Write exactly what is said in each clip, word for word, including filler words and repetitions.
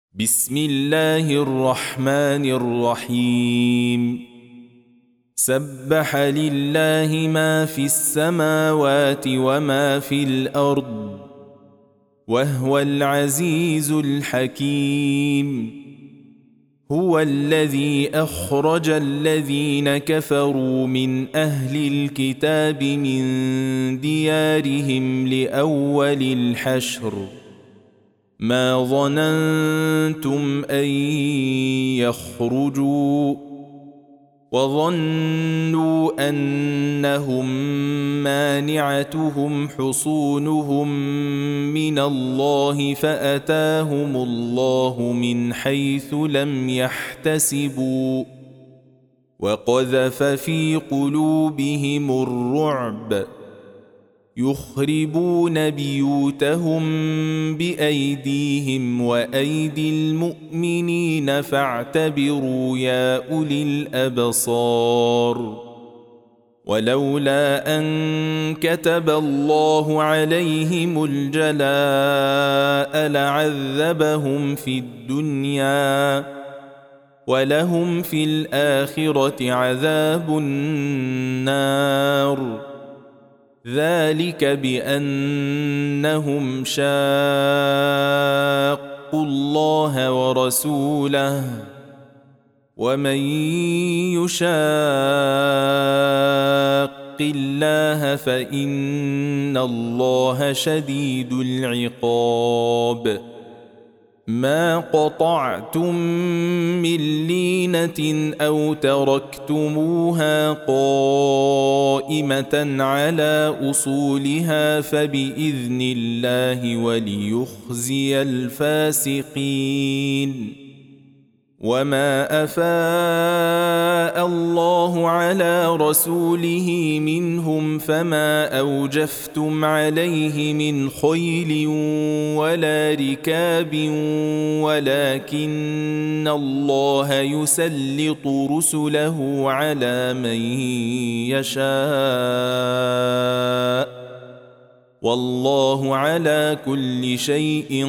بسم الله الرحمن الرحيم سبح لله ما في السماوات وما في الأرض وهو العزيز الحكيم هو الذي أخرج الذين كفروا من أهل الكتاب من ديارهم لأول الحشر ما ظننتم أن يخرجوا وظنوا أنهم مانعتهم حصونهم من الله فأتاهم الله من حيث لم يحتسبوا وقذف في قلوبهم الرعب يخربون بيوتهم بأيديهم وأيدي المؤمنين فاعتبروا يا أولي الأبصار ولولا أن كتب الله عليهم الجلاء لعذبهم في الدنيا ولهم في الآخرة عذاب النار ذلك بأنهم شاقوا الله ورسوله ومن يشاق الله فإن الله شديد العقاب ما قطعتم من لينة أو تركتموها قائمة على أصولها فبإذن الله وليخزي الفاسقين وما أفاء الله على رسوله منهم فما أوجفتم عليه من خيل ولا ركاب ولكن الله يسلط رسله على من يشاء والله على كل شيء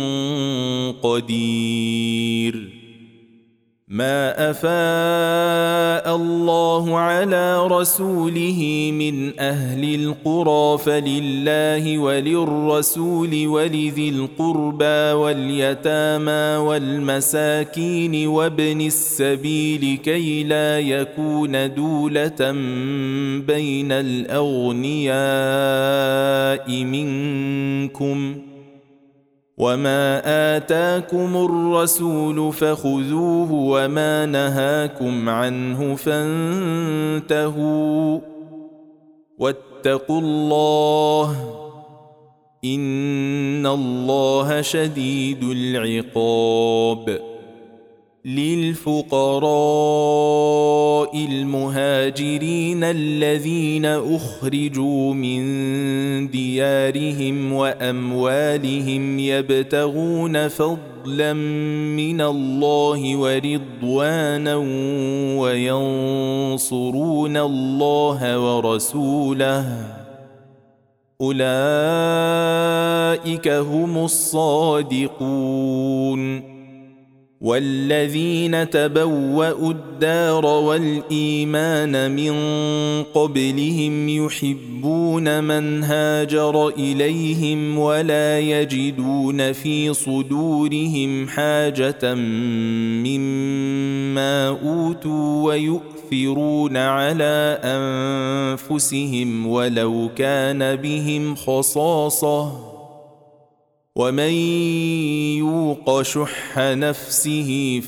قدير ما أفاء الله على رسوله من أهل القرى فلله وللرسول ولذي القربى واليتامى والمساكين وابن السبيل كي لا يكون دولة بين الأغنياء منكم وما آتاكم الرسول فخذوه وما نهاكم عنه فانتهوا واتقوا الله إن الله شديد العقاب للفقراء المهاجرين الذين أخرجوا من ديارهم وأموالهم يبتغون فضلا من الله ورضوانا وينصرون الله ورسوله أولئك هم الصادقون والذين تبوأوا الدار والإيمان من قبلهم يحبون من هاجر إليهم ولا يجدون في صدورهم حاجة مما أوتوا ويؤثرون على أنفسهم ولو كان بهم خصاصة ومن يوق شح نفسه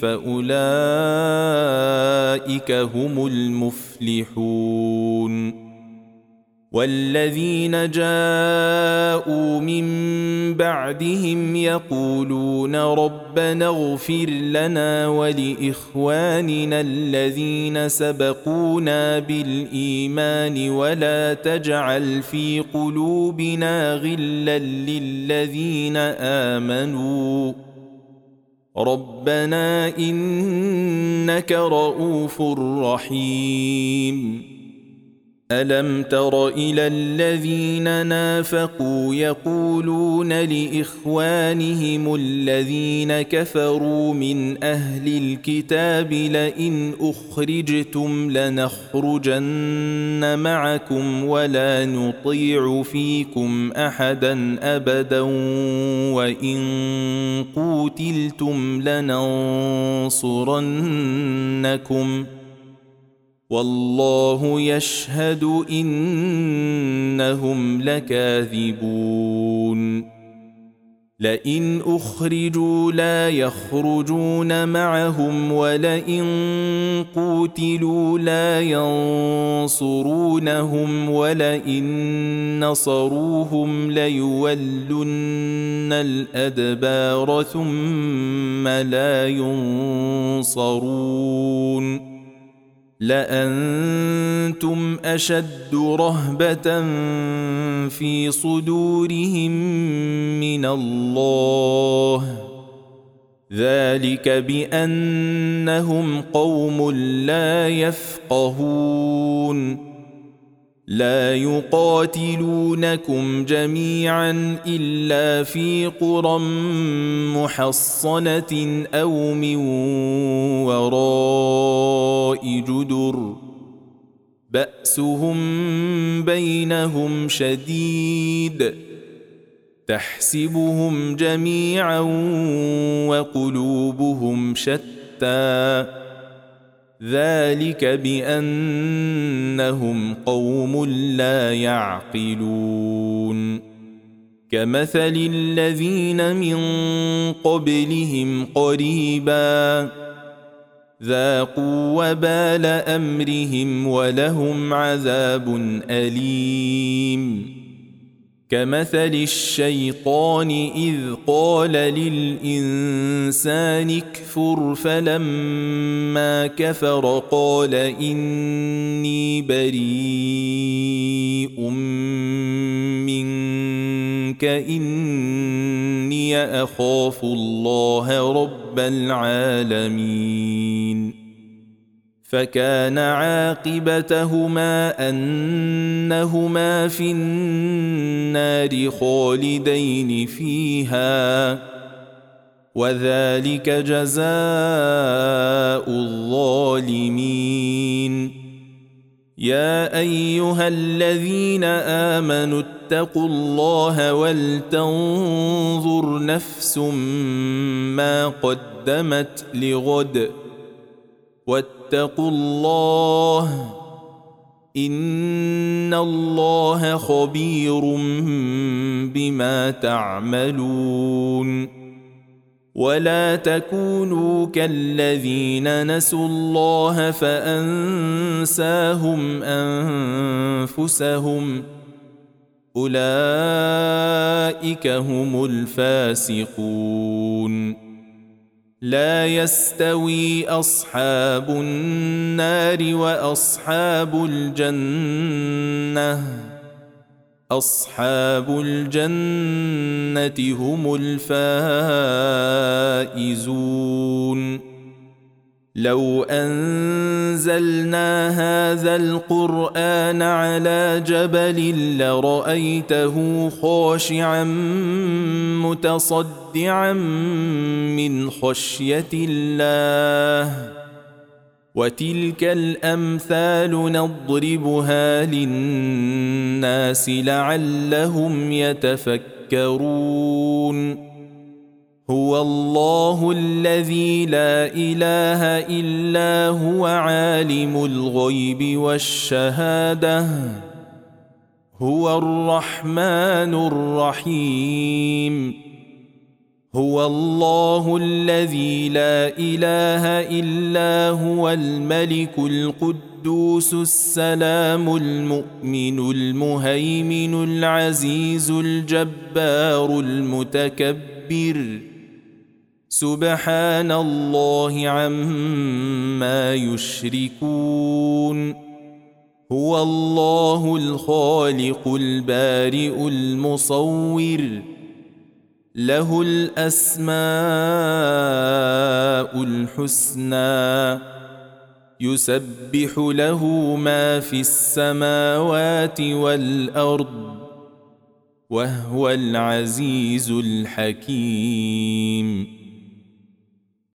فأولئك هم المفلحون والذين جاءوا من بعدهم يقولون ربنا اغفر لنا ولإخواننا الذين سبقونا بالإيمان ولا تجعل في قلوبنا غلا للذين آمنوا ربنا إنك رؤوف رحيم ألم تر إلى الذين نافقوا يقولون لإخوانهم الذين كفروا من أهل الكتاب لئن أخرجتم لنخرجن معكم ولا نطيع فيكم أحدا أبدا وإن قوتلتم لننصرنكم والله يشهد إنهم لكاذبون لئن أخرجوا لا يخرجون معهم ولئن قوتلوا لا ينصرونهم ولئن نصروهم ليولن الأدبار ثم لا ينصرون لأنتم أشد رهبة في صدورهم من الله ذلك بأنهم قوم لا يفقهون لا يقاتلونكم جميعا إلا في قرى محصنة أو من وراء جدر بأسهم بينهم شديد تحسبهم جميعا وقلوبهم شتى ذلك بأنهم قوم لا يعقلون كمثل الذين من قبلهم قريبا ذاقوا وبال أمرهم ولهم عذاب أليم كمثل الشيطان إذ قال للإنسان اكفر فلما كفر قال إني بريء منك إني أخاف الله رب العالمين فكان عاقبتهما أنهما في النار خالدين فيها وذلك جزاء الظالمين يا أيها الذين آمنوا اتقوا الله ولتنظر نفس ما قدمت لغد واتقوا الله إن الله خبير بما تعملون ولا تكونوا كالذين نسوا الله فأنساهم أنفسهم أولئك هم الفاسقون لا يستوي أصحاب النار وأصحاب الجنة أصحاب الجنة هم الفائزون لو أنزلنا هذا القرآن على جبل لرأيته خاشعا متصدعا من خشية الله وتلك الأمثال نضربها للناس لعلهم يتفكرون هو الله الذي لا إله إلا هو عالم الغيب والشهادة هو الرحمن الرحيم هو الله الذي لا إله إلا هو الملك القدوس السلام المؤمن المهيمن العزيز الجبار المتكبر سبحان الله عما يشركون هو الله الخالق البارئ المصور له الأسماء الحسنى يسبح له ما في السماوات والأرض وهو العزيز الحكيم.